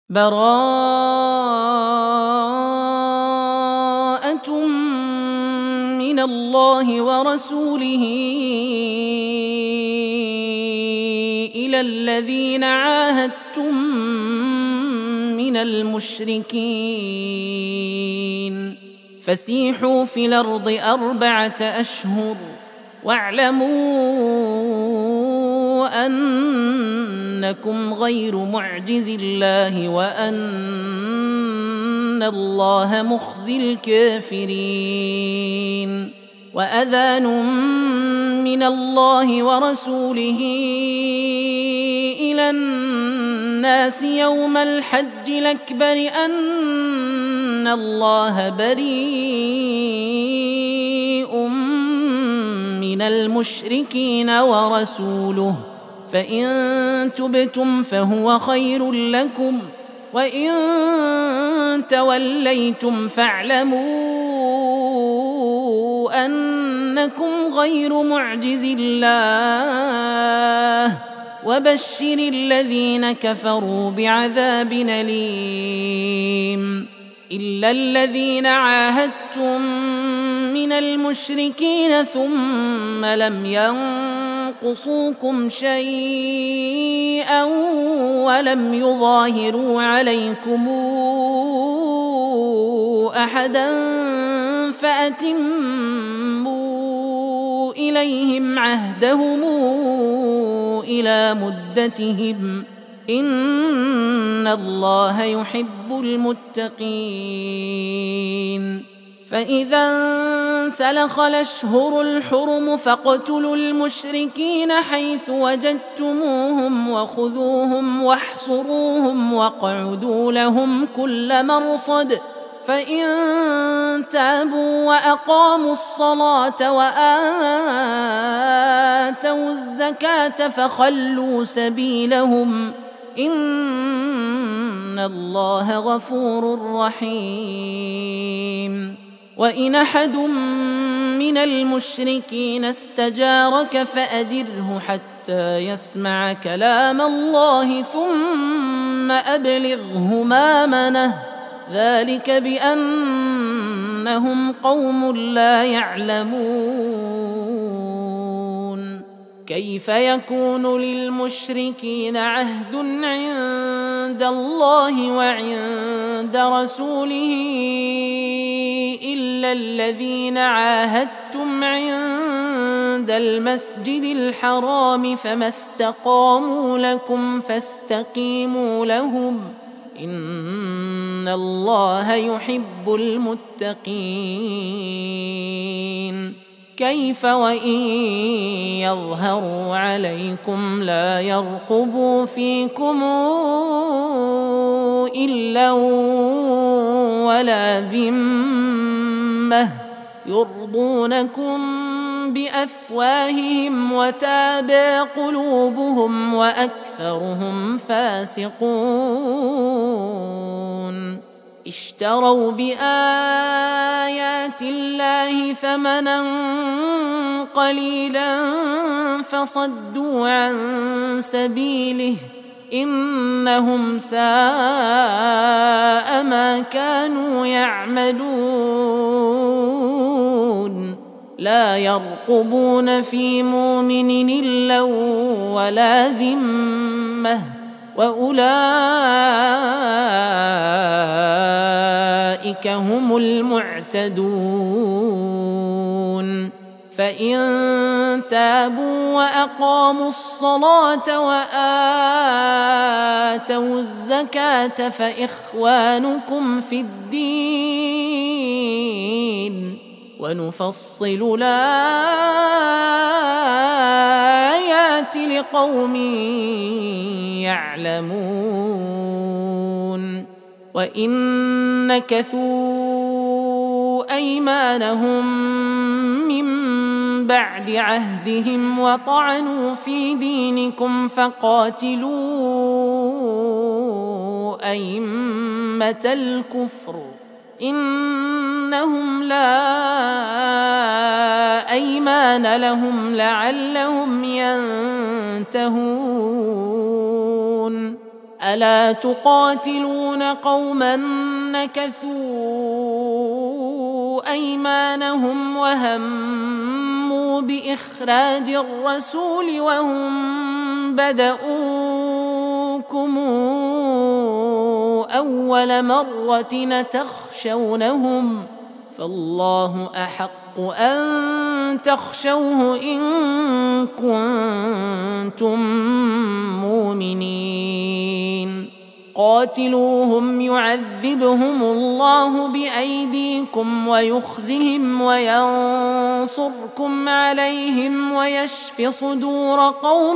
براءة من الله ورسوله إلى الذين عاهدتم من المشركين فسيحوا في الأرض 4 أشهر واعلموا أنكم غير معجز الله وأن الله مخزي الكافرين وأذان من الله ورسوله إلى الناس يوم الحج الأكبر أن الله بريء من المشركين ورسوله فإن تبتم فهو خير لكم وإن توليتم فاعلموا أنكم غير معجز الله وبشر الذين كفروا بعذاب أليم إلا الذين عاهدتم من المشركين ثم لم ينقصوكم شيئا ولم يظاهروا عليكم أحدا فأتموا إليهم عهدهم إلى مدتهم إن الله يحب المتقين فإذا انسلخ الأشهر الحرم فاقتلوا المشركين حيث وجدتموهم وخذوهم واحصروهم واقعدوا لهم كل مرصد فإن تابوا وأقاموا الصلاة وآتوا الزكاة فخلوا سبيلهم إن الله غفور رحيم وإن أحد من المشركين استجارك فأجره حتى يسمع كلام الله ثم أبلغه مأمنه ذلك بأنهم قوم لا يعلمون كيف يكون للمشركين عهد عند الله وعند رسوله إلا الذين عاهدتم عند المسجد الحرام فما استقاموا لكم فاستقيموا لهم إن الله يحب المتقين كيف وإن يظهروا عليكم لا يرقبوا فيكم إلا ولا ذمة يرضونكم بأفواههم وتابى قلوبهم وأكثرهم فاسقون اشتروا بآيات الله ثمنا قليلا فصدوا عن سبيله إنهم ساء ما كانوا يعملون لا يرقبون في مؤمن إلا ولا ذمة وأولئك هم المعتدون فإن تابوا وأقاموا الصلاة وآتوا الزكاة فإخوانكم في الدين ونفصل الآيات لقوم يعلمون وإن نكثوا أيمانهم من بعد عهدهم وطعنوا في دينكم فقاتلوا أئمة الكفر إنهم لا أيمان لهم لعلهم ينتهون ألا تقاتلون قوما نكثوا أيمانهم وهموا بإخراج الرسول وهم بدؤوكم أول مرة تخشونهم فالله أحق أن تخشوه إن كنتم مؤمنين قاتلوهم يعذبهم الله بأيديكم ويخزهم وينصركم عليهم ويشف صدور قوم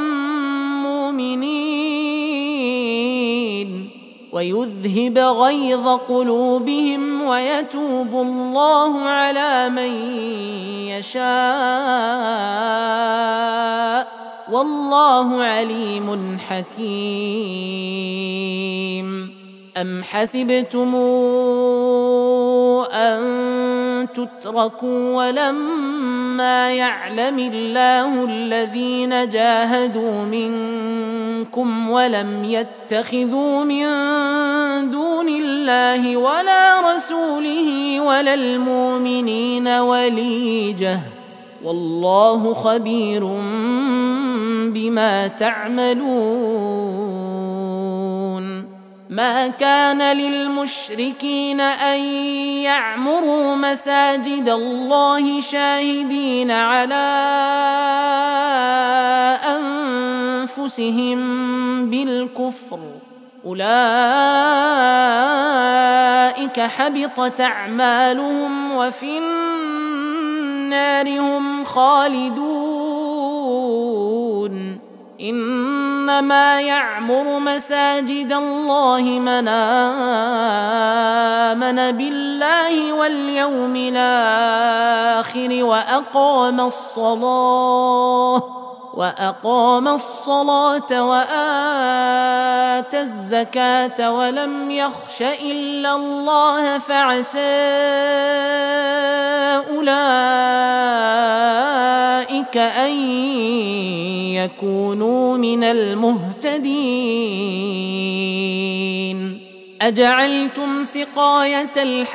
مؤمنين ويذهب غيظ قلوبهم ويتوب الله على من يشاء والله عليم حكيم أم حسبتم أن تتركوا ولما يعلم الله الذين جاهدوا منكم ولم يتخذوا من دون الله ولا رسوله ولا المؤمنين وليجة والله خبير بما تعملون ما كان للمشركين أن يعمروا مساجد الله شاهدين على أنفسهم بالكفر أولئك حبطت أعمالهم وفي النار هم خالدون إنما يعمر مساجد الله من آمن بالله واليوم الآخر وأقام الصلاة وآتى الزكاة ولم يخش إلا الله فعسى أولئك أن يكونوا من المهتدين أجعلتم سقاية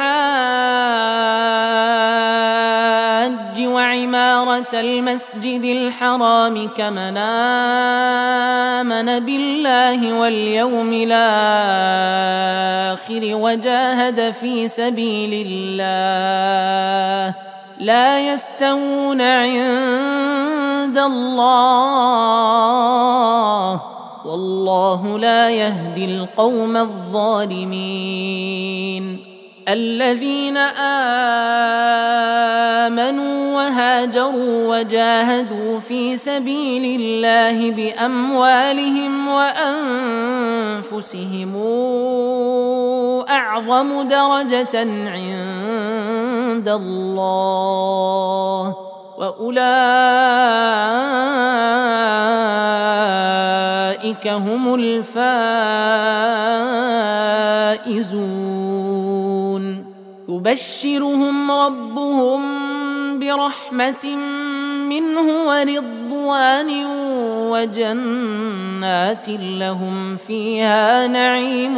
الحاج وعمارة المسجد الحرام كمن آمن بالله واليوم الآخر وجاهد في سبيل الله لا يستوون عند الله والله لا يهدي القوم الظالمين الذين آمنوا وهاجروا وجاهدوا في سبيل الله بأموالهم وأنفسهم أعظم درجة عند الله وأولئك هم الفائزون يبشرهم ربهم برحمة منه ورضوان وجنات لهم فيها نعيم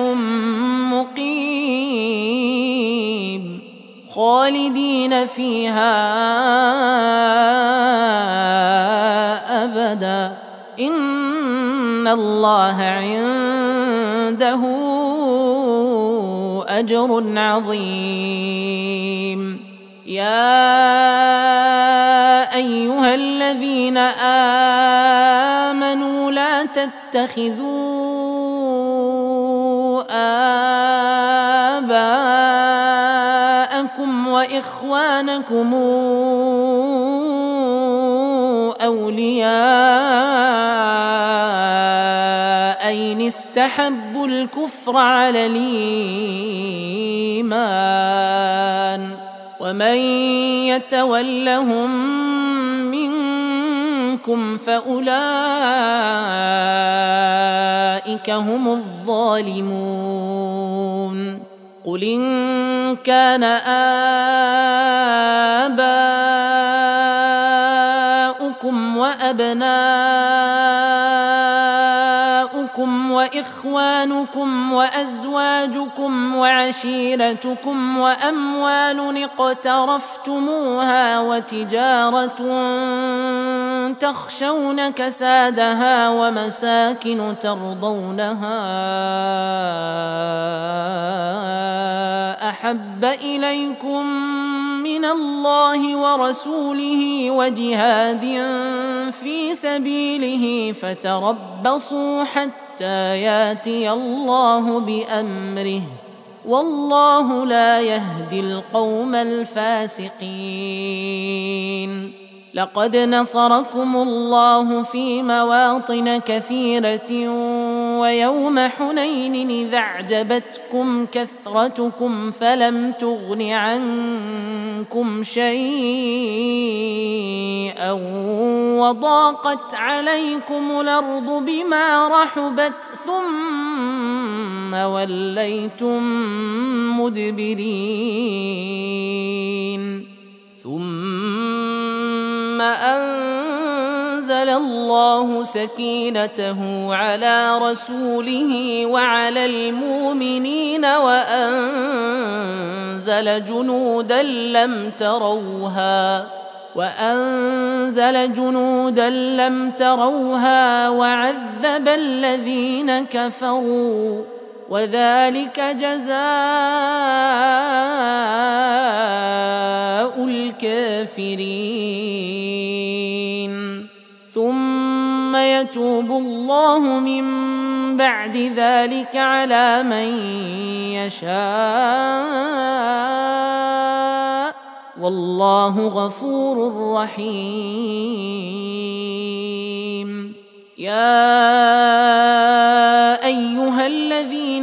مقيم خالدين فيها أبدا إن الله عنده أجر عظيم يا أيها الذين آمنوا لا تتخذوا آباءكم وإخوانكم أولياء إن استحبوا الكفر على الإيمان ومن يتولهم منكم فأولئك هم الظالمون قل إن كان آباؤكم وأبناؤكم وإخوانكم إخوانكم وأزواجكم وعشيرتكم وأموال اقترفتموها وتجارة تخشون كسادها ومساكن ترضونها أحب إليكم من الله ورسوله وجهاد في سبيله فتربصوا حتى ياتي الله بأمره والله لا يهدي القوم الفاسقين. لقد نصركم الله في مواطن كثيرة ويوم حنين إذ أعجبتكم كثرتكم فلم تغن عنكم شيئا وضاقت عليكم الأرض بما رحبت ثم وليتم مدبرين. ثم أنزل الله سكينته على رسوله وعلى المؤمنين وأنزل جنودا لم تروها وعذب الذين كفروا وذلك جزاء الكافرين. ثم يتوب الله من بعد ذلك على من يشاء والله غفور رحيم. يا أيها الذين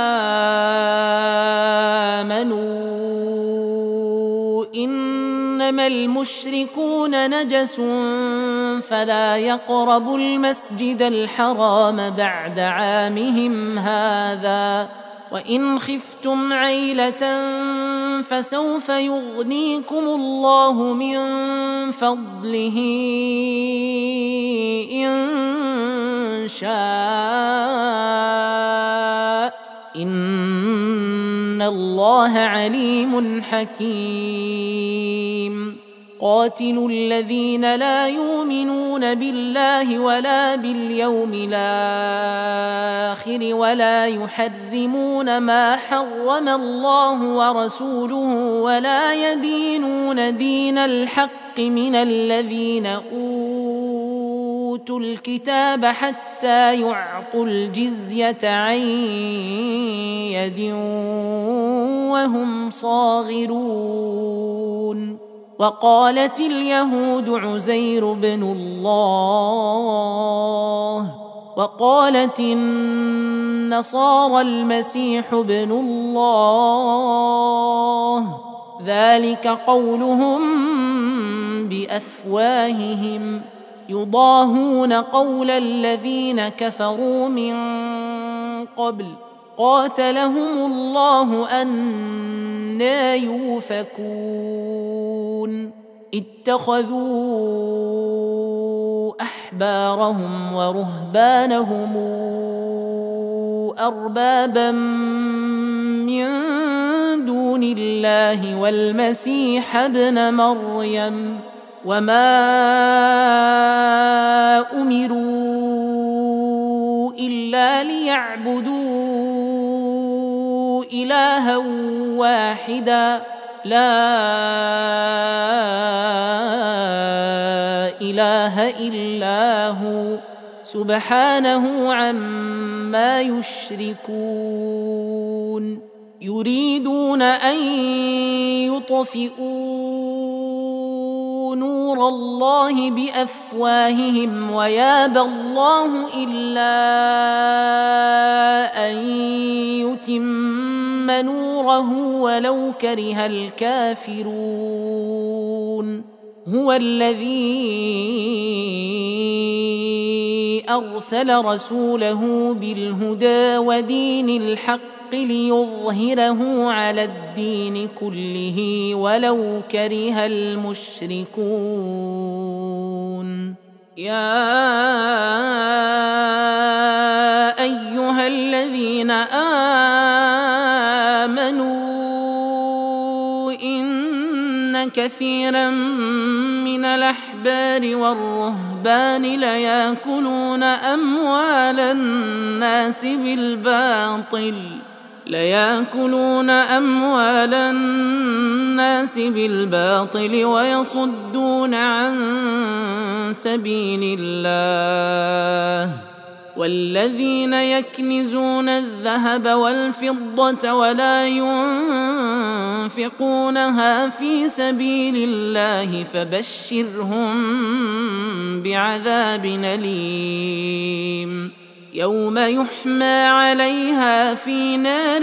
آمنوا إنما المشركون نجس فلا يقربوا المسجد الحرام بعد عامهم هذا وإن خفتم عيلة فسوف يغنيكم الله من فضله إن شاء إن الله عليم حكيم. قاتلوا الذين لا يؤمنون بالله ولا باليوم الآخر ولا يحرمون ما حرم الله ورسوله ولا يدينون دين الحق من الذين أوتوا الكتاب حتى يعطوا الجزية عن يد وهم صاغرون. وقالت اليهود عزير بن الله وقالت النصارى المسيح بن الله ذلك قولهم بأفواههم يضاهون قول الذين كفروا من قبل قاتلهم الله أنى يؤفكون. اتخذوا أحبارهم ورهبانهم أربابا من دون الله والمسيح ابن مريم وما أمروا إلا ليعبدوا إلها واحدا لا إله إلا هو سبحانه عما يشركون. يريدون أن يطفئوا نور الله بأفواههم ويابى الله إلا أن يتم نوره ولو كره الكافرون. هو الذي أرسل رسوله بالهدى ودين الحق ليظهره على الدين كله ولو كره المشركون. يا أيها الذين آمنوا إن كثيرا من الأحبار والرهبان ليأكلون أموال الناس بالباطل ويصدون عن سبيل الله والذين يكنزون الذهب والفضة ولا ينفقونها في سبيل الله فبشرهم بعذاب أليم يوم يحمى عليها في نار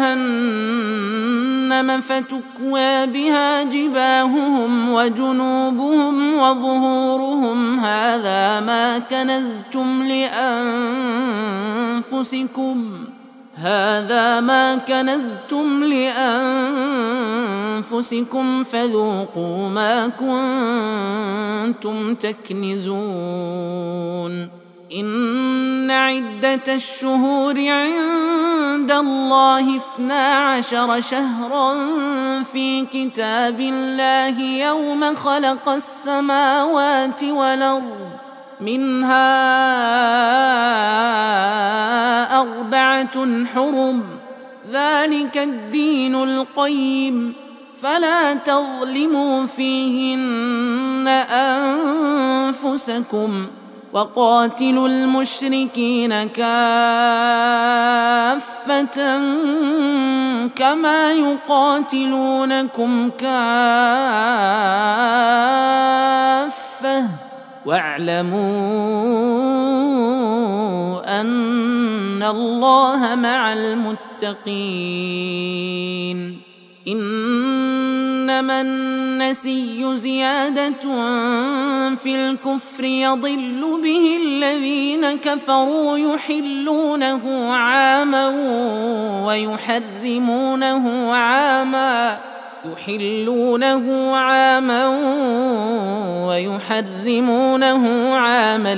جهنم فتكوى بها جباههم وجنوبهم وظهورهم هذا ما كنزتم لأنفسكم فذوقوا ما كنتم تكنزون إن عدة الشهور عند الله 12 شهرا في كتاب الله يوم خلق السماوات والأرض منها 4 حرم ذلك الدين القيم فلا تظلموا فيهن أنفسكم وقاتلوا المشركين كافة كما يقاتلونكم كافة واعلموا أن الله مع المتقين إنما النسي زيادة في الكفر يضل به الذين كفروا يحلونه عاما ويحرمونه عاما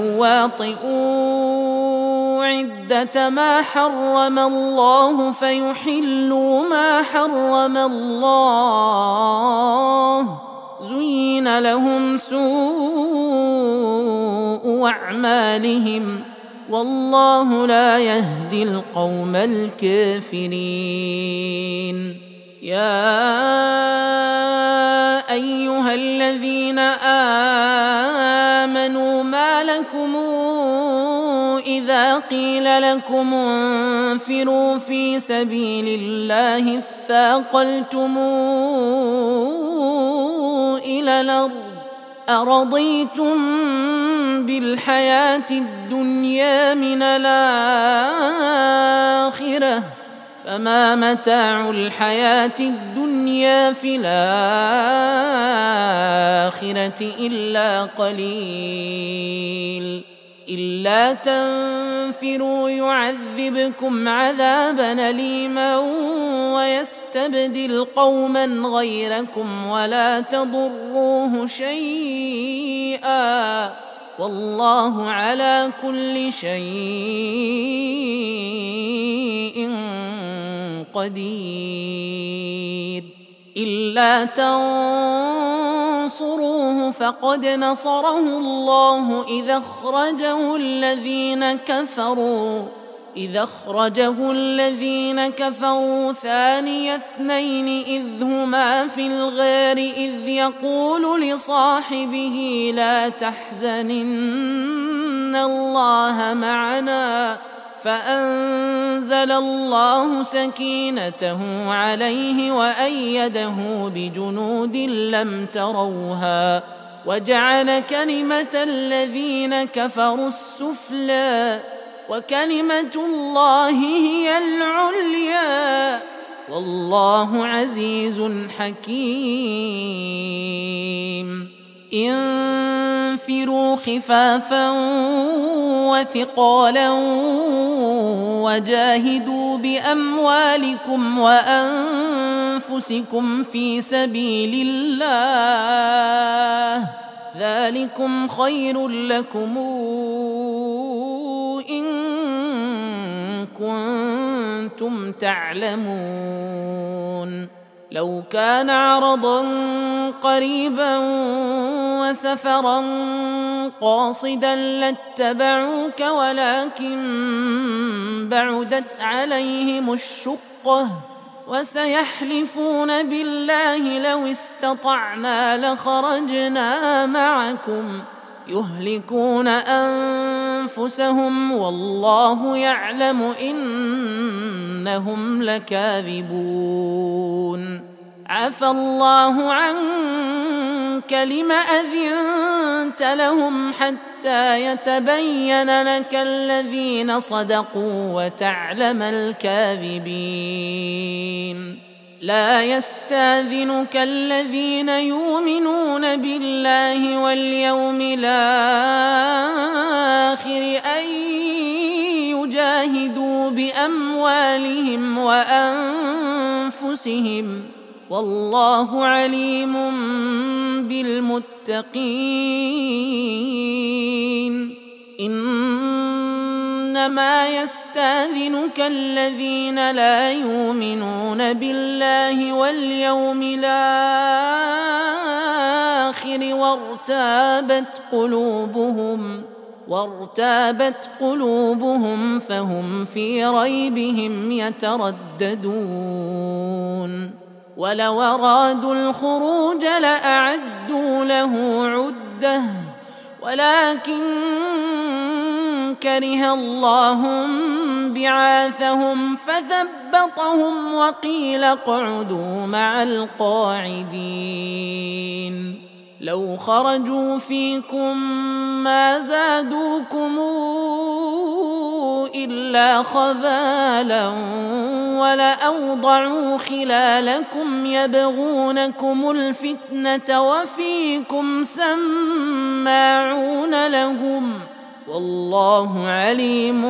ليواطئوا عدة ما حرم الله فيحلوا ما حرم الله زين لهم سوء أعمالهم والله لا يهدي القوم الكافرين يا أيها الذين آمنوا ما لكم إذا قيل لكم انفروا في سبيل الله اثاقلتم إلى الأرض أرضيتم بالحياة الدنيا من الآخرة فما متاع الحياة الدنيا في الآخرة إلا قليل إلا تنفروا يعذبكم عذابا أليما ويستبدل قوما غيركم ولا تضروه شيئا والله على كل شيء قدير إلا تنصروه فقد نصره الله إذا أخرجه الذين كفروا ثاني اثنين إذ هما في الغار إذ يقول لصاحبه لا تحزن إن الله معنا فأنزل الله سكينته عليه وأيده بجنود لم تروها وجعل كلمة الذين كفروا السفلى وكلمة الله هي العليا والله عزيز حكيم انفروا خفافا وثقالا وجاهدوا بأموالكم وأنفسكم في سبيل الله ذلكم خير لكم إن كنتم تعلمون. لو كان عرضا قريبا وسفرا قاصدا لاتبعوك ولكن بعدت عليهم الشقة وسيحلفون بالله لو استطعنا لخرجنا معكم يهلكون أنفسهم والله يعلم إنهم لكاذبون. عفى الله عنك لم أذنت لهم حتى يتبين لك الذين صدقوا وتعلم الكاذبين. لا يستاذنك الذين يؤمنون بالله واليوم الآخر أن يجاهدوا بأموالهم وأنفسهم والله عليم بالمتقين. إنما يستاذنك الذين لا يؤمنون بالله واليوم الآخر وارتابت قلوبهم فهم في ريبهم يترددون. ولو أرادوا الخروج لأعدوا له عدة ولكن كره الله بعاثهم فثبطهم وقيل اقعدوا مع القاعدين. لو خرجوا فيكم ما زادوكم إلا خبالا ولأوضعوا خلالكم يبغونكم الفتنة وفيكم سماعون لهم والله عليم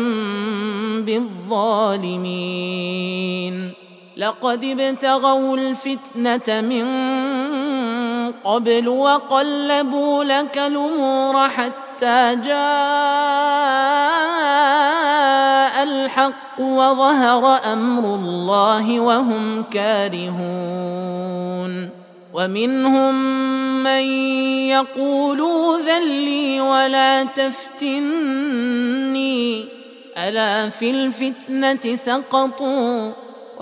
بالظالمين. لقد ابتغوا الفتنة من قبل وقلبوا لك الأمور حتى جاء الحق وظهر أمر الله وهم كارهون. ومنهم من يقول ائذن لي ولا تفتني ألا في الفتنة سقطوا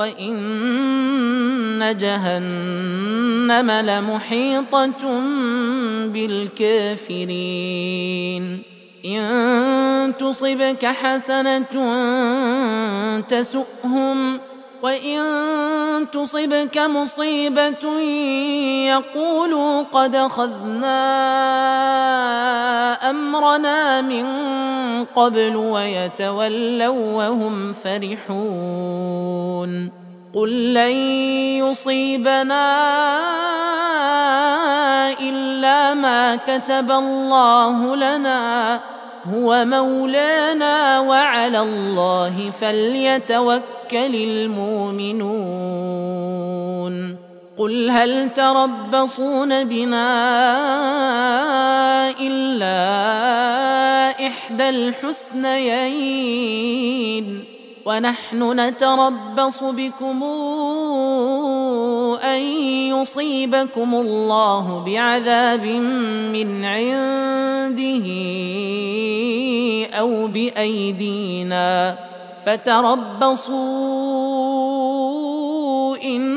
وإن جهنم لمحيطة بالكافرين. إن تصبك حسنة تسؤهم وإن تصبك مصيبة يقولوا قد أخذنا أمرنا من قبل ويتولوا وهم فرحون. قل لن يصيبنا إلا ما كتب الله لنا هو مولانا وعلى الله فليتوكل المؤمنون. قل هل تربصون بنا إلا إحدى الحسنيين ونحن نتربص بكم أن يصيبكم الله بعذاب من عنده أو بأيدينا فتربصوا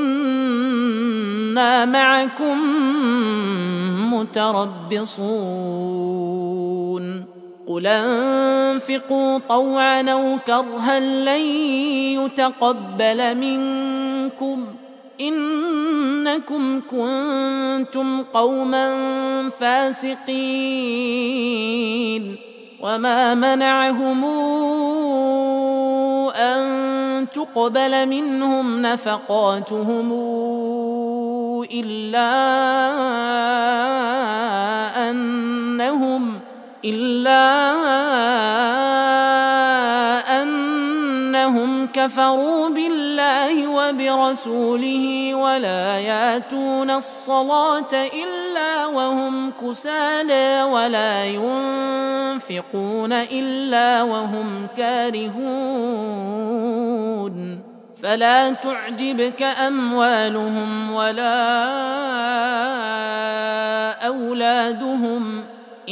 إنا معكم متربصون. قل انفقوا طوعا أو كرها لن يتقبل منكم إنكم كنتم قوما فاسقين. وما منعهم أن تقبل منهم نفقاتهم إلا أنهم كفروا بالله وبرسوله ولا ياتون الصلاة إلا وهم كسالى ولا ينفقون إلا وهم كارهون فلا تعجبك أموالهم ولا أولادهم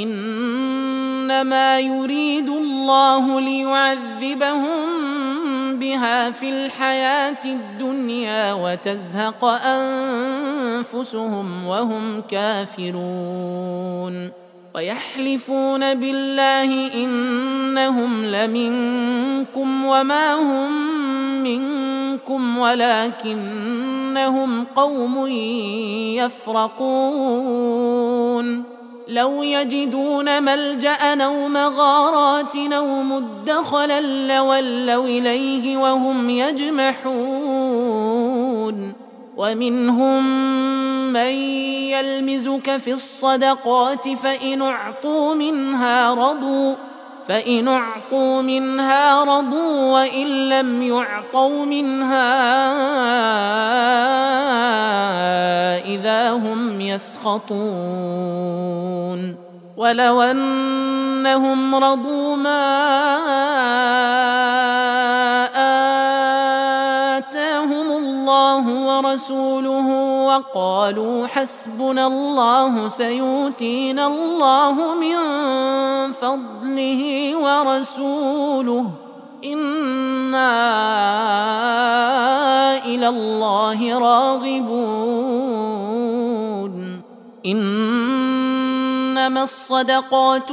إنما يريد الله ليعذبهم بها في الحياة الدنيا وتزهق أنفسهم وهم كافرون ويحلفون بالله إنهم لمنكم وما هم منكم ولكنهم قوم يفرقون لو يجدون ملجأ أو مغارات أو مدخلا لولوا إليه وهم يجمحون ومنهم من يلمزك في الصدقات فإن أعطوا منها رضوا وإن لم يعطوا منها إذا هم يسخطون ولو أنهم رضوا ما آتاهم الله ورسوله وقالوا حسبنا الله سيؤتينا الله من فضله ورسوله إنا إلى الله راغبون إنما الصدقات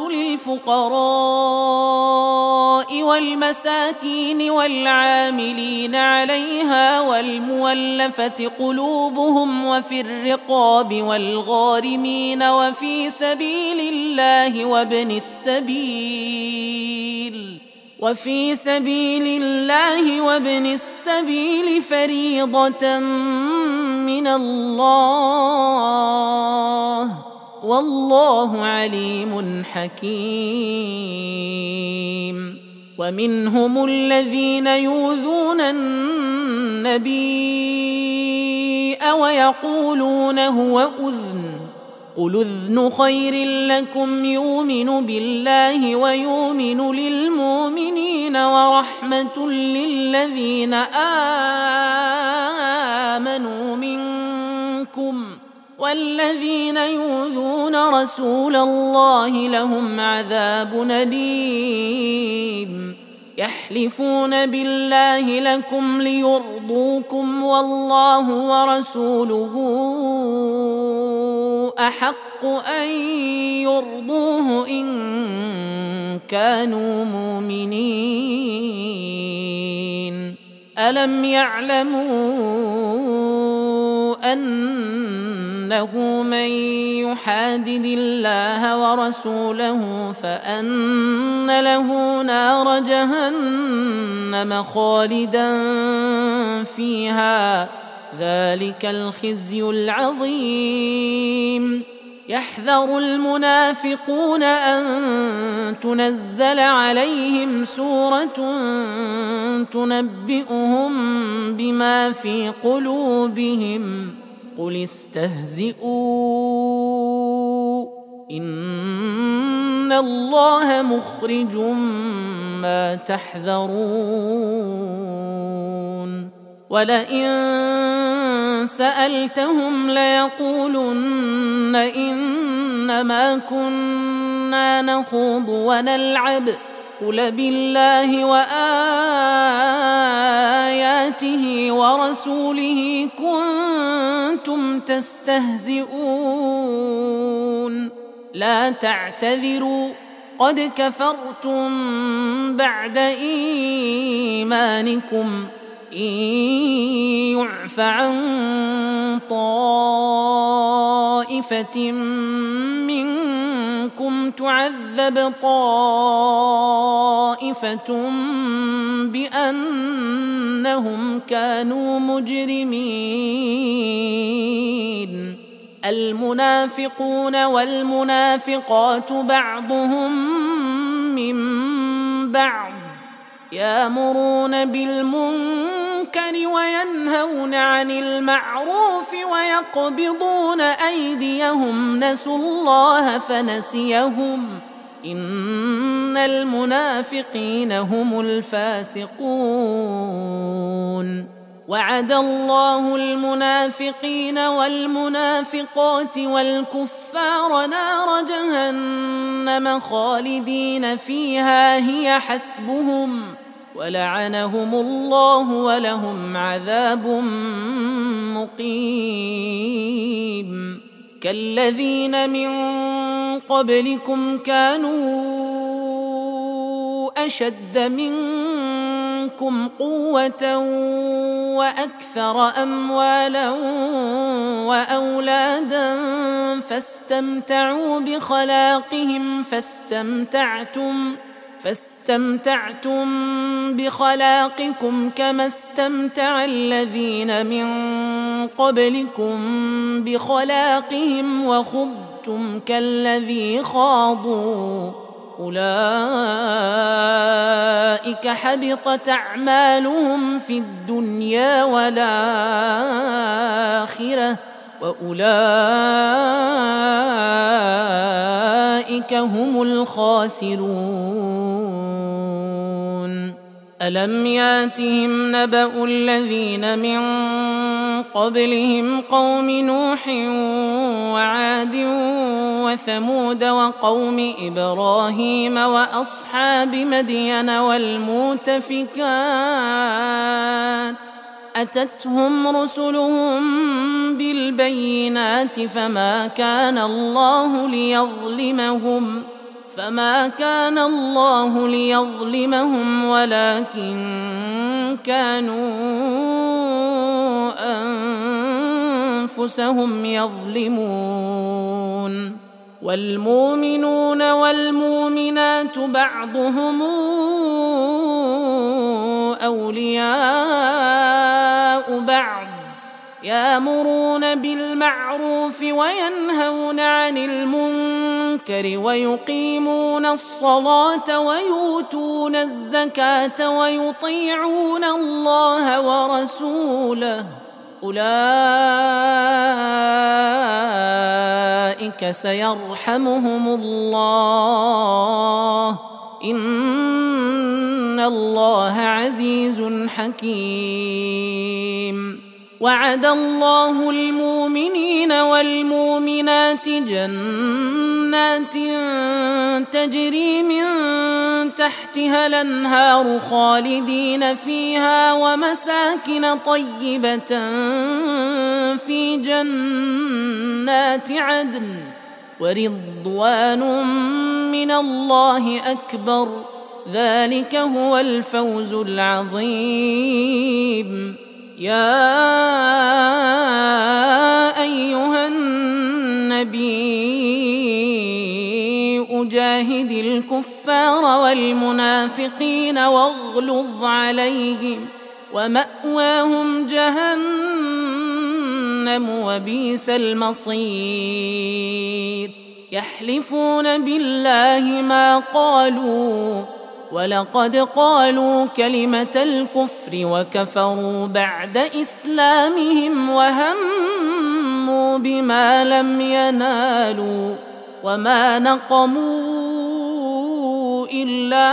للفقراء والمساكين والعاملين عليها والمولفة قلوبهم وفي الرقاب والغارمين وفي سبيل الله وابن السبيل فريضة من الله والله عليم حكيم ومنهم الذين يؤذون النبي ويقولون هو أذن قل أذن خير لكم يؤمن بالله ويؤمن للمؤمنين ورحمة للذين آمنوا منكم والذين يؤذون رسول الله لهم عذاب أليم يحلفون بالله لكم ليرضوكم والله ورسوله أحق أن يرضوه إن كانوا مؤمنين ألم يعلموا أنه من يحادد الله ورسوله فأن له نار جهنم خالدا فيها ذلك الخزي العظيم يحذر المنافقون أن تنزل عليهم سورة تنبئهم بما في قلوبهم قل استهزئوا إن الله مخرج ما تحذرون ولئن سألتهم ليقولن إنما كنا نخوض ونلعب قل بالله وآياته ورسوله كنتم تستهزئون لا تعتذروا قد كفرتم بعد إيمانكم إن يعف عن طائفة منكم تعذب طائفة بأنهم كانوا مجرمين المنافقون والمنافقات بعضهم من بعض يأمرون بالمنكر وينهون عن المعروف ويقبضون أيديهم نسوا الله فنسيهم إن المنافقين هم الفاسقون وعد الله المنافقين والمنافقات والكفار نار جهنم خالدين فيها هي حسبهم ولعنهم الله ولهم عذاب مقيم كالذين من قبلكم كانوا أشد منكم قوة وأكثر أموالا وأولادا فاستمتعوا بخلاقكم كما استمتع الذين من قبلكم بخلاقهم وخضتم كالذي خاضوا أولئك حبطت أعمالهم في الدنيا والآخرة وأولئك هم الخاسرون ألم ياتهم نبأ الذين من قبلهم قوم نوح وعاد وثمود وقوم إبراهيم وأصحاب مدين والمؤتفكات أتتهم رسلهم بالبينات فما كان الله ليظلمهم ولكن كانوا أنفسهم يظلمون والمؤمنون والمؤمنات بعضهم أولياء بعض يأمرون بالمعروف وينهون عن المنكر ويقيمون الصلاة ويؤتون الزكاة ويطيعون الله ورسوله أولئك سيرحمهم الله إن الله عزيز حكيم وعد الله المؤمنين والمؤمنات جنات تجري من تحتها الأنهار خالدين فيها ومساكن طيبة في جنات عدن ورضوان من الله أكبر ذلك هو الفوز العظيم يا أيها النبي أجاهد الكفار والمنافقين واغلظ عليهم ومأواهم جهنم وبئس المصير يحلفون بالله ما قالوا ولقد قالوا كلمة الكفر وكفروا بعد إسلامهم وهموا بما لم ينالوا وما نقموا إلا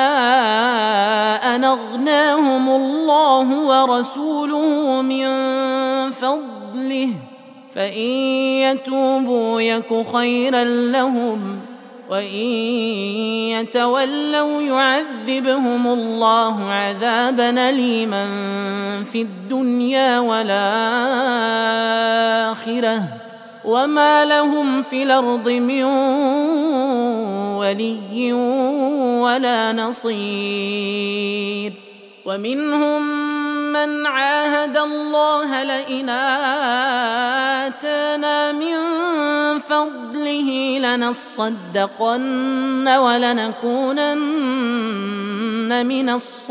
أن أغناهم الله ورسوله من فضله فإن يتوبوا يك خيرا لهم وإن يتولوا يعذبهم الله عذابا أليما في الدنيا والآخرة وما لهم في الأرض من ولي ولا نصير ومنهم من عاهد الله لئن آتانا من فضله لنصدقن ولنكونن من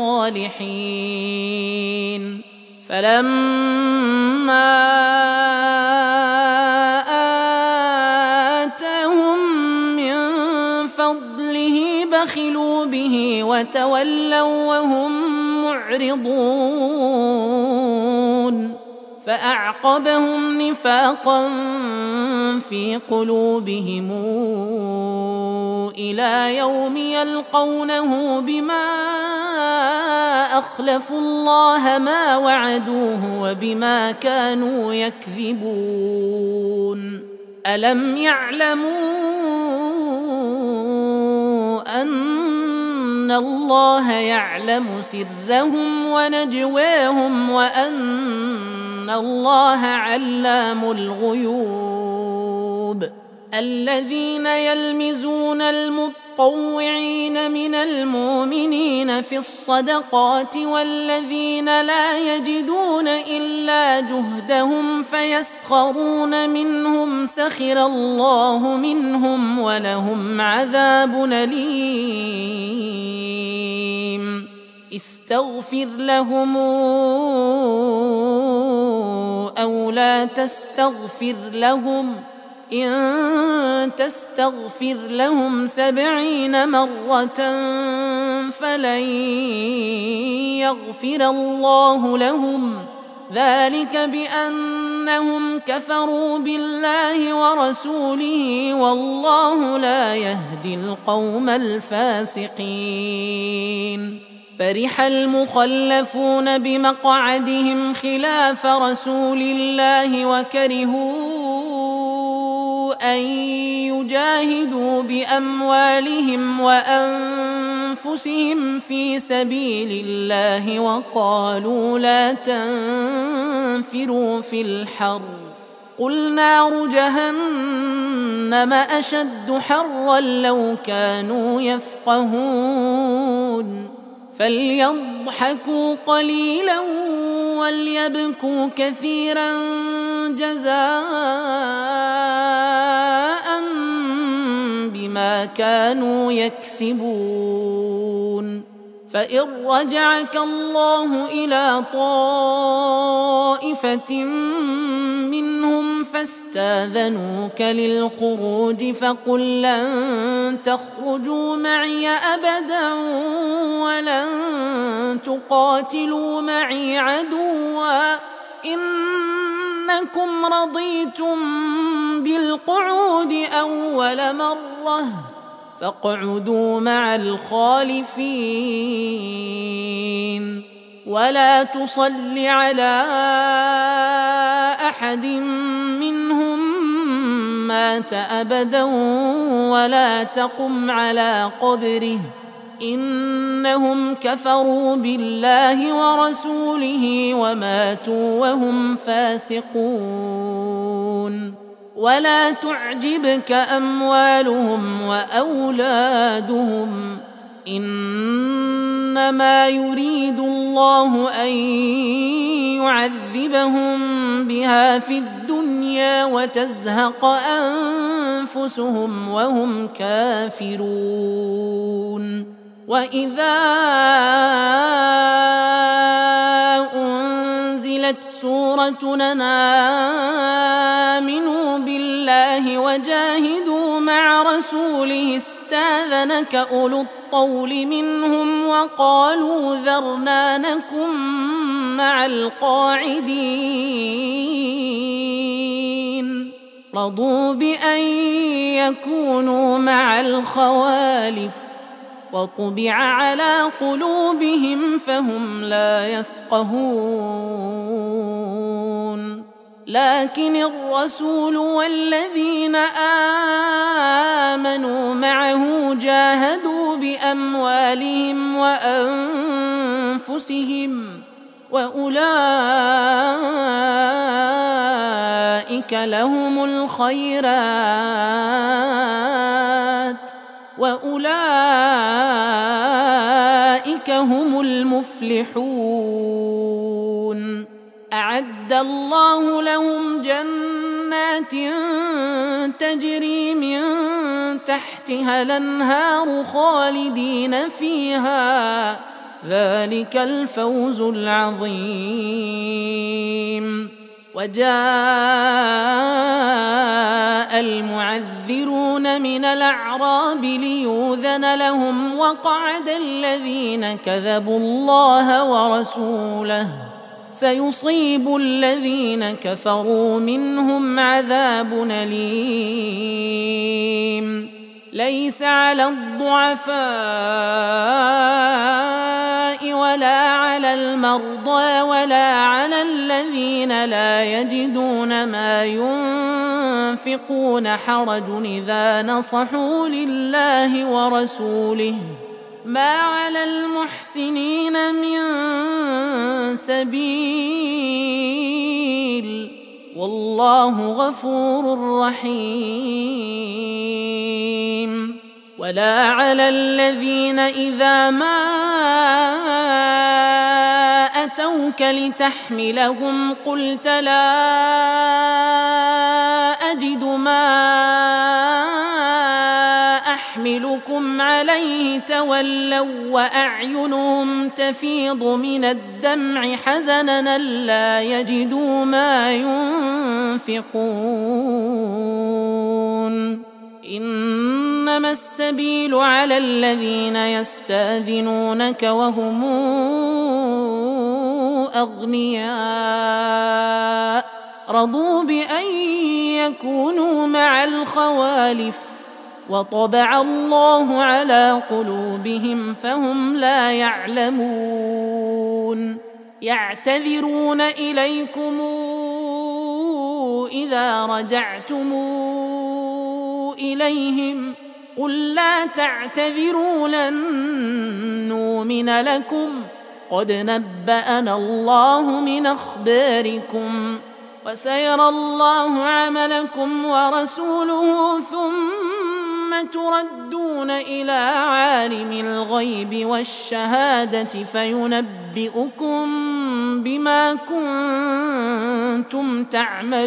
الصالحين فلما آتاهم من فضله بخلوا به وتولوا وهم معرضون فأعقبهم نفاقا في قلوبهم إلى يوم يلقونه بما أخلفوا الله ما وعدوه وبما كانوا يكذبون ألم يعلموا أن الله يعلم سرهم ونجواهم وأن الله علام الغيوب الذين يلمزون المطوعين من المؤمنين في الصدقات والذين لا يجدون إلا جهدهم فيسخرون منهم سخر الله منهم ولهم عذاب أليم استغفر لهم أو لا تستغفر لهم إن تستغفر لهم 70 مرة فلن يغفر الله لهم ذلك بأنهم كفروا بالله ورسوله والله لا يهدي القوم الفاسقين فرح المخلفون بمقعدهم خلاف رسول الله وكرهوا أن يجاهدوا بأموالهم وأنفسهم في سبيل الله وقالوا لا تنفروا في الحر قل نار جهنم أشد حرا لو كانوا يفقهون فليضحكوا قليلا وليبكوا كثيرا جزاء بما كانوا يكسبون فإن رجعك الله إلى طائفة منهم فاستاذنوك للخروج فقل لن تخرجوا معي أبدا ولن تقاتلوا معي عدوا إنكم رضيتم بالقعود أول مرة فاقعدوا مع الخالفين ولا تصل على أحد منهم مات أبدا ولا تقم على قبره إنهم كفروا بالله ورسوله وماتوا وهم فاسقون ولا تعجبك أموالهم وأولادهم إنما يريد الله أن يعذبهم بها في الدنيا وتزهق أنفسهم وهم كافرون وإذا أنزلت سورة آمنوا بالله وجاهدوا مع رسوله استاذنك أولو الطول منهم وقالوا ذرنا نكن مع القاعدين رضوا بأن يكونوا مع الخوالف وطبع على قلوبهم فهم لا يفقهون لكن الرسول والذين آمنوا معه جاهدوا بأموالهم وأنفسهم وأولئك لهم الخيرات وأولئك هم المفلحون أعد الله لهم جنات تجري من تحتها الأنهار خالدين فيها ذلك الفوز العظيم وجاءت المعذرون من الأعراب ليؤذن لهم وقعد الذين كذبوا الله ورسوله سيصيب الذين كفروا منهم عذاب أليم ليس على الضعفاء ولا على المرضى ولا على الذين لا يجدون ما ينفقون حرج إذا نصحوا لله ورسوله ما على المحسنين من سبيل والله غفور رحيم ولا على الذين إذا ما أتوك لتحملهم قلت لا أجد ما أحملكم عليه تولوا وأعينهم تفيض من الدمع حزنا لا يجدوا ما ينفقون إنما السبيل على الذين يستأذنونك وهم أغنياء رضوا بأن يكونوا مع الخوالف وطبع الله على قلوبهم فهم لا يعلمون يعتذرون إليكم إذا رجعتم إليهم قل لا تعتذروا لن نؤمن لكم قد نبأنا الله من أخباركم وسيرى الله عملكم ورسوله ثم تردون إلى عالم الغيب والشهادة فينبئكم بما كنتم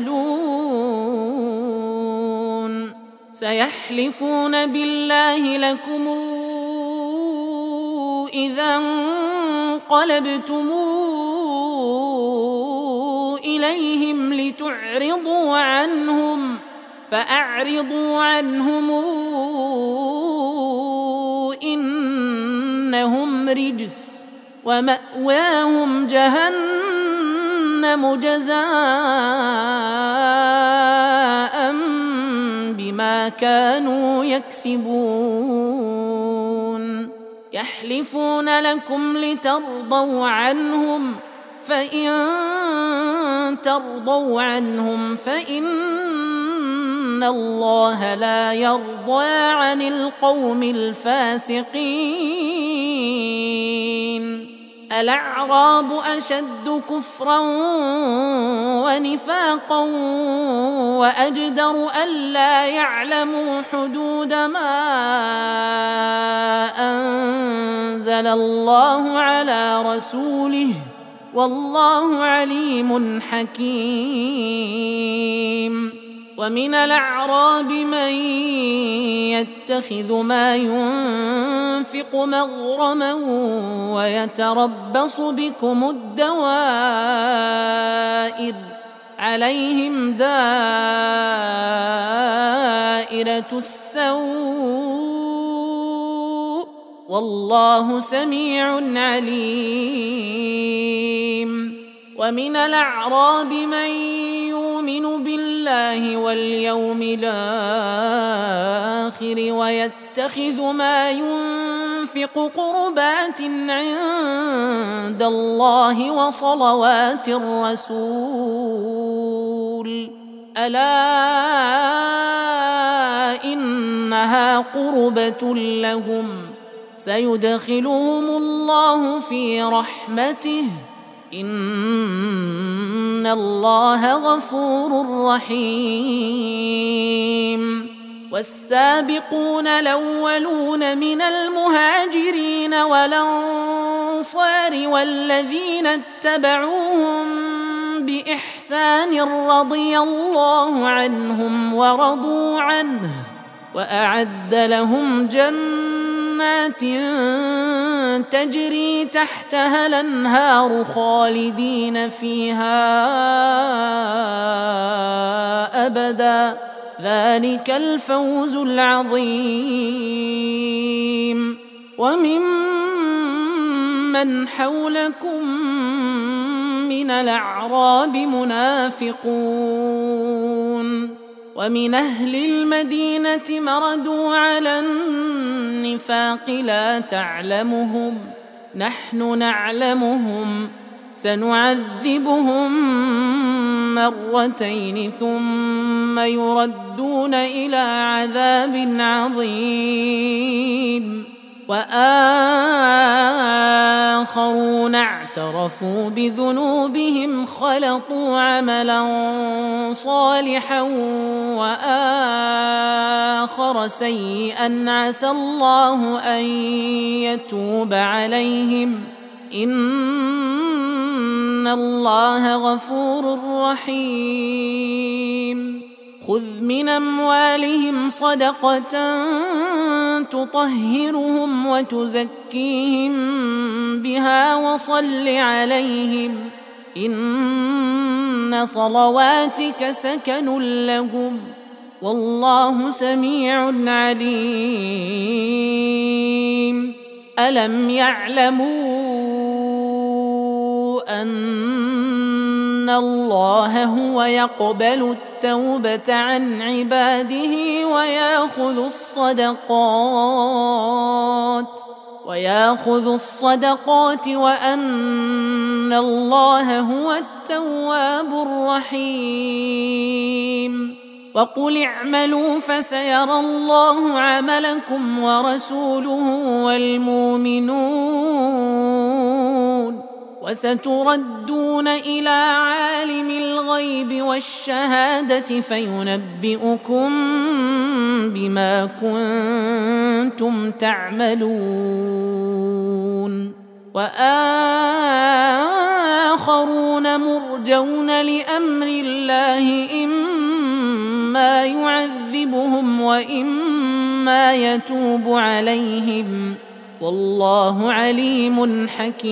تعملون سيحلفون بالله لكم إذا انقلبتم إليهم لتعرضوا عنهم فأعرضوا عنهم إنهم رجس ومأواهم جهنم جزاء بما كانوا يكسبون يحلفون لكم لترضوا عنهم فإن ترضوا عنهم فإن الله لا يرضى عن القوم الفاسقين الأعراب أشد كفرا ونفاقا وأجدر ألا يعلموا حدود ما أنزل الله على رسوله والله عليم حكيم ومن الأعراب من يتخذ ما ينفق مغرما ويتربص بكم الدوائر عليهم دائرة السوء والله سميع عليم ومن الأعراب من يؤمن بالله واليوم الآخر ويتخذ ما ينفق قربات عند الله وصلوات الرسول ألا إنها قربة لهم سيدخلهم الله في رحمته إن الله غفور رحيم والسابقون الأولون من المهاجرين والأنصار والذين اتبعوهم بإحسان رضي الله عنهم ورضوا عنه وأعد لهم جنات تجري تحتها الأنهار خالدين فيها أبدا ذلك الفوز العظيم. وممن حولكم من الأعراب منافقون ومن أهل المدينة مردوا على النفاق لا تعلمهم نحن نعلمهم سنعذبهم مرتين ثم يردون إلى عذاب عظيم. وآخرون اعترفوا بذنوبهم خلطوا عملا صالحا وآخر سيئا عسى الله أن يتوب عليهم إن الله غفور رحيم. خذ من أموالهم صدقة تطهرهم وتزكيهم بها وصل عليهم إن صلواتك سكن لهم والله سميع عليم. ألم يعلموا أن الله هو يقبل التوبة عن عباده ويأخذ الصدقات وأن الله هو التواب الرحيم. وقل اعملوا فسيرى الله عملكم ورسوله والمؤمنون وستردون إلى عالم الغيب والشهادة فينبئكم بما كنتم تعملون. وآخرون مرجون لأمر الله إما يعذبهم وإما يتوب عليهم والله عليم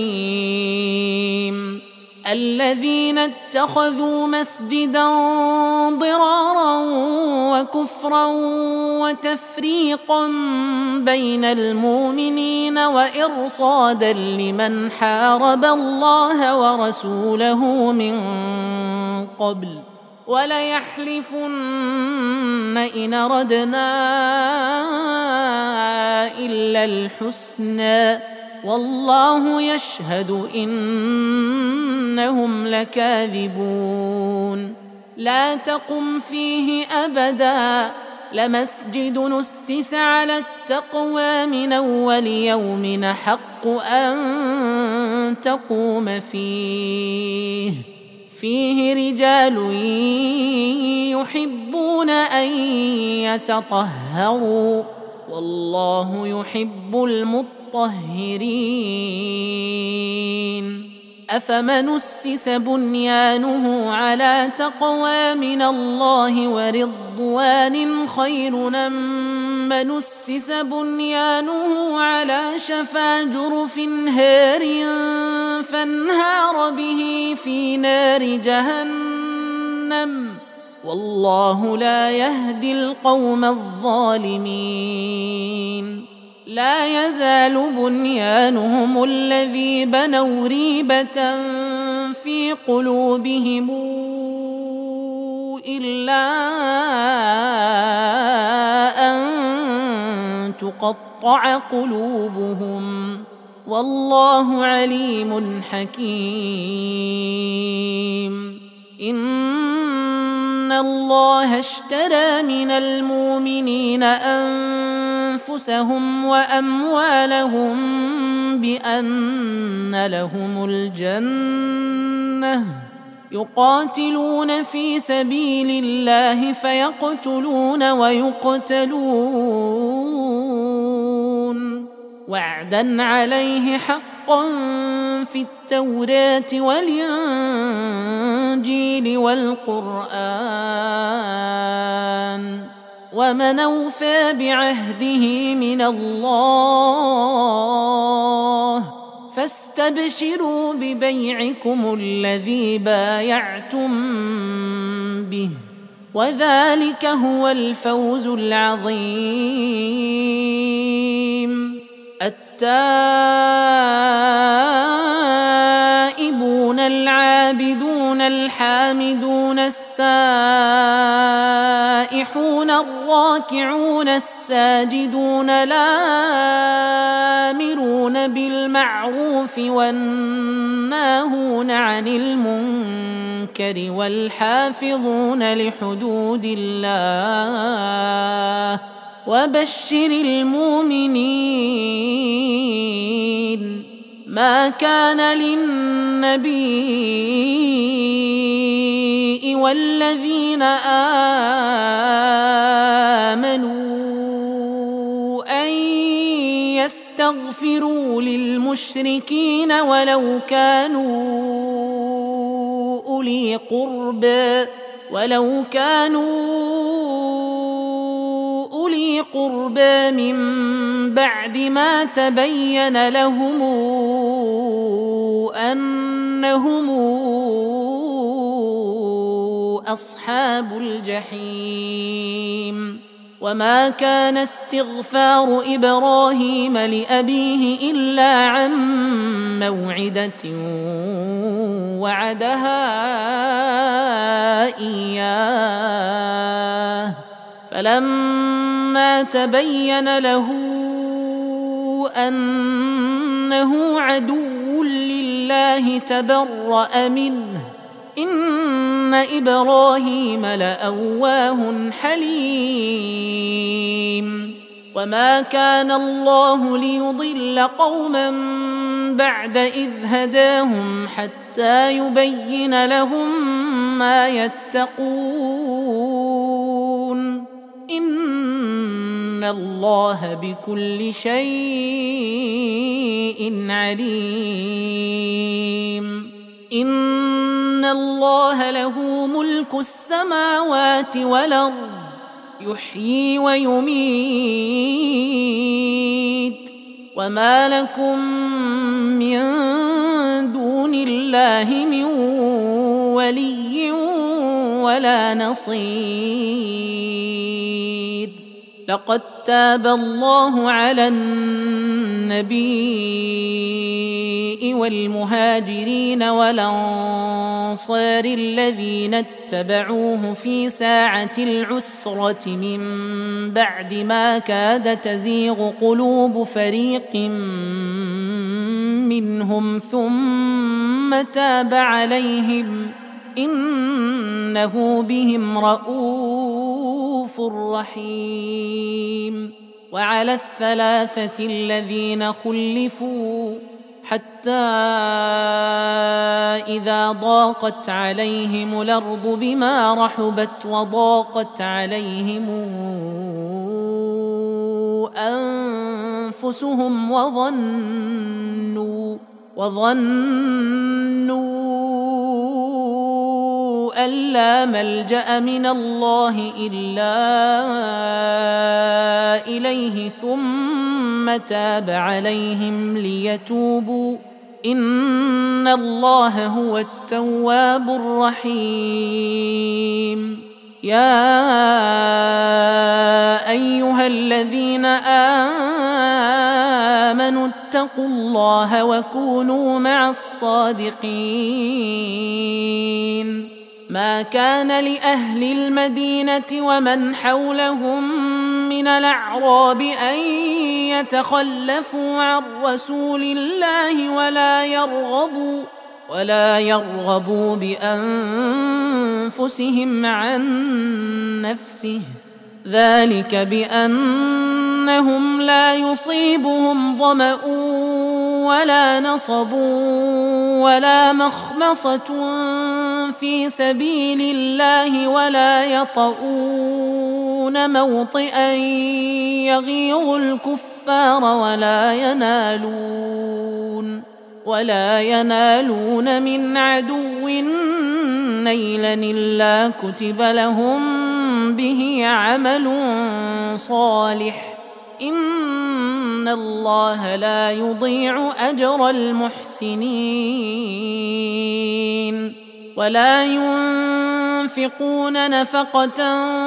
حكيم. الذين اتخذوا مسجدا ضرارا وكفرا وتفريقا بين المؤمنين وإرصادا لمن حارب الله ورسوله من قبل وليحلفن إن أردنا إلا الحسنى والله يشهد إنهم لكاذبون. لا تقم فيه أبدا لمسجد نسس على التقوى من أول يوم أحق أن تقوم فيه رجال يحبون أن يتطهروا والله يحب المطهرين. أفمن أسس بنيانه على تقوى من الله ورضوان خير أم من أسس بنيانه على شفا جرف هار فانهار به في نار جهنم والله لا يهدي القوم الظالمين. لا يزال بنيانهم الذي بنوا ريبة في قلوبهم إلا أن تقطع قلوبهم والله عليم حكيم. إن الله اشترى من المؤمنين أنفسهم وأموالهم بأن لهم الجنة يقاتلون في سبيل الله فيقتلون ويقتلون وعدا عليه حقا في التوراة والإنجيل والقرآن ومن أوفى بعهده من الله فاستبشروا ببيعكم الذي بايعتم به وذلك هو الفوز العظيم. التائبون العابدون الحامدون السائحون الراكعون الساجدون الآمرون بالمعروف والناهون عن المنكر والحافظون لحدود الله وبشر المؤمنين. ما كان للنبي والذين آمنوا أن يستغفروا للمشركين ولو كانوا أولي قربى من بعد ما تبين لهم أنهم أصحاب الجحيم. وما كان استغفار إبراهيم لأبيه إلا عن موعدة وعدها إياه فلما تبين له أنه عدو لله تبرأ منه إن إبراهيم لأواه حليم. وما كان الله ليضل قوما بعد إذ هداهم حتى يبين لهم ما يتقون إن الله بكل شيء عليم. إن الله له ملك السماوات والأرض يحيي ويميت وما لكم من دون الله من ولي ولا نصير. لقد تاب الله على النبي والمهاجرين والأنصار الذين اتبعوه في ساعة العسرة من بعد ما كاد تزيغ قلوب فريق منهم ثم تاب عليهم إنه بهم رءوف رحيم. وعلى الثلاثة الذين خلفوا حتى إذا ضاقت عليهم الأرض بما رحبت وضاقت عليهم أنفسهم وظنوا أن لا ملجأ من الله إلا إليه ثم تاب عليهم ليتوبوا إن الله هو التواب الرحيم. يا أيها الذين آمنوا اتقوا الله وكونوا مع الصادقين. ما كان لأهل المدينة ومن حولهم من الأعراب أن يتخلفوا عن رسول الله ولا يرغبوا بأنفسهم عن نفسه ذلك بأنهم لا يصيبهم ظمأ ولا نصب ولا مخمصة في سبيل الله ولا يطؤون موطئا يغيظ الكفار ولا ينالون من عدو نيلا إلا كتب لهم به عمل صالح إن الله لا يضيع أجر المحسنين. ولا ينفقون نفقة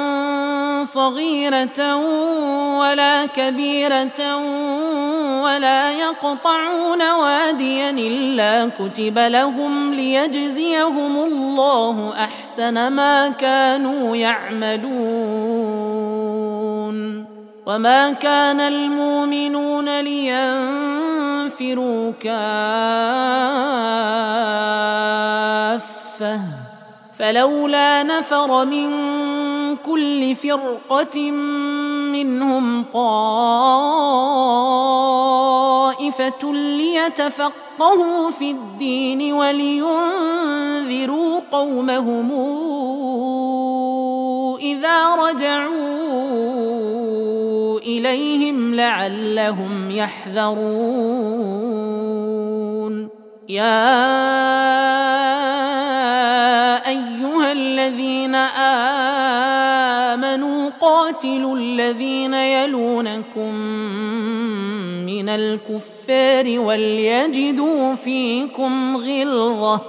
صغيرة ولا كبيرة ولا يقطعون واديا إلا كتب لهم ليجزيهم الله أحسن ما كانوا يعملون. وما كان المؤمنون لينفروا كافة فلولا نفر من كل فرقة منهم طائفة ليتفقهوا في الدين ولينذروا قومهم إذا رجعوا إليهم لعلهم يحذرون. يا أيها الذين آمنوا قاتلوا الذين يلونكم من الكفار وليجدوا فيكم غلظة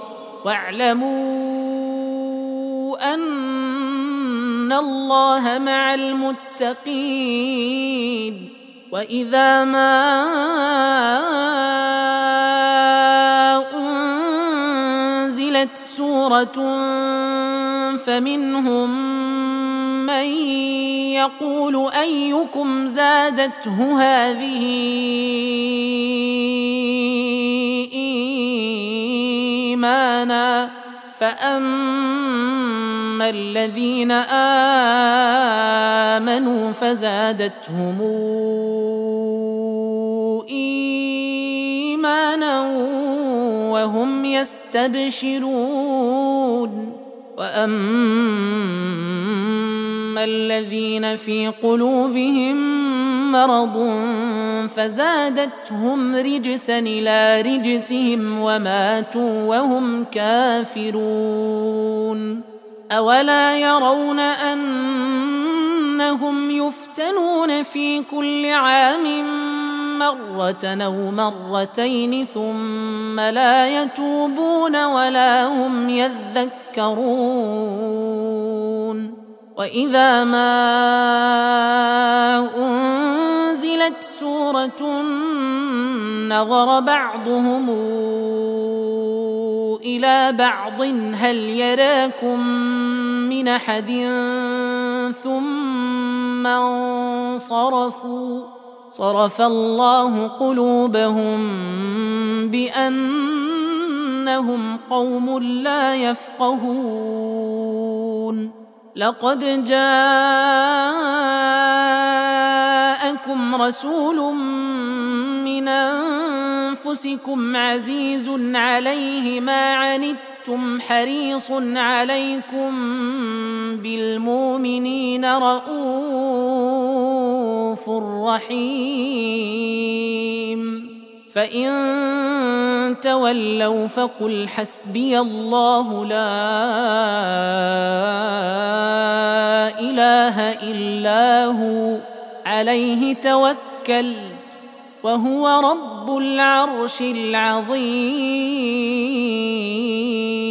واعلموا أن الله مع المتقين. وإذا ما أنزلت سورة فمنهم من يقول أيكم زادته هذه إيمانا فأما الذين آمنوا فزادتهم إيمانا وهم يستبشرون. وأما الذين في قلوبهم مرض فزادتهم رجسا إلى رجسهم وماتوا وهم كافرون. أولا يرون أنهم يفتنون في كل عام مرة أو مرتين ثم لا يتوبون ولا هم يذكرون. وإذا ما أنزلت سورة نظر بعضهم إلى بعض هل يراكم من أحد ثم انصرفوا صرف الله قلوبهم بأنهم قوم لا يفقهون. لقد جاءكم رسول من أنفسكم عزيز عليه ما عنتم حريص عليكم بالمؤمنين رؤوف رحيم. فإن تولوا فقل حسبي الله لا إله إلا هو عليه توكلت وهو رب العرش العظيم.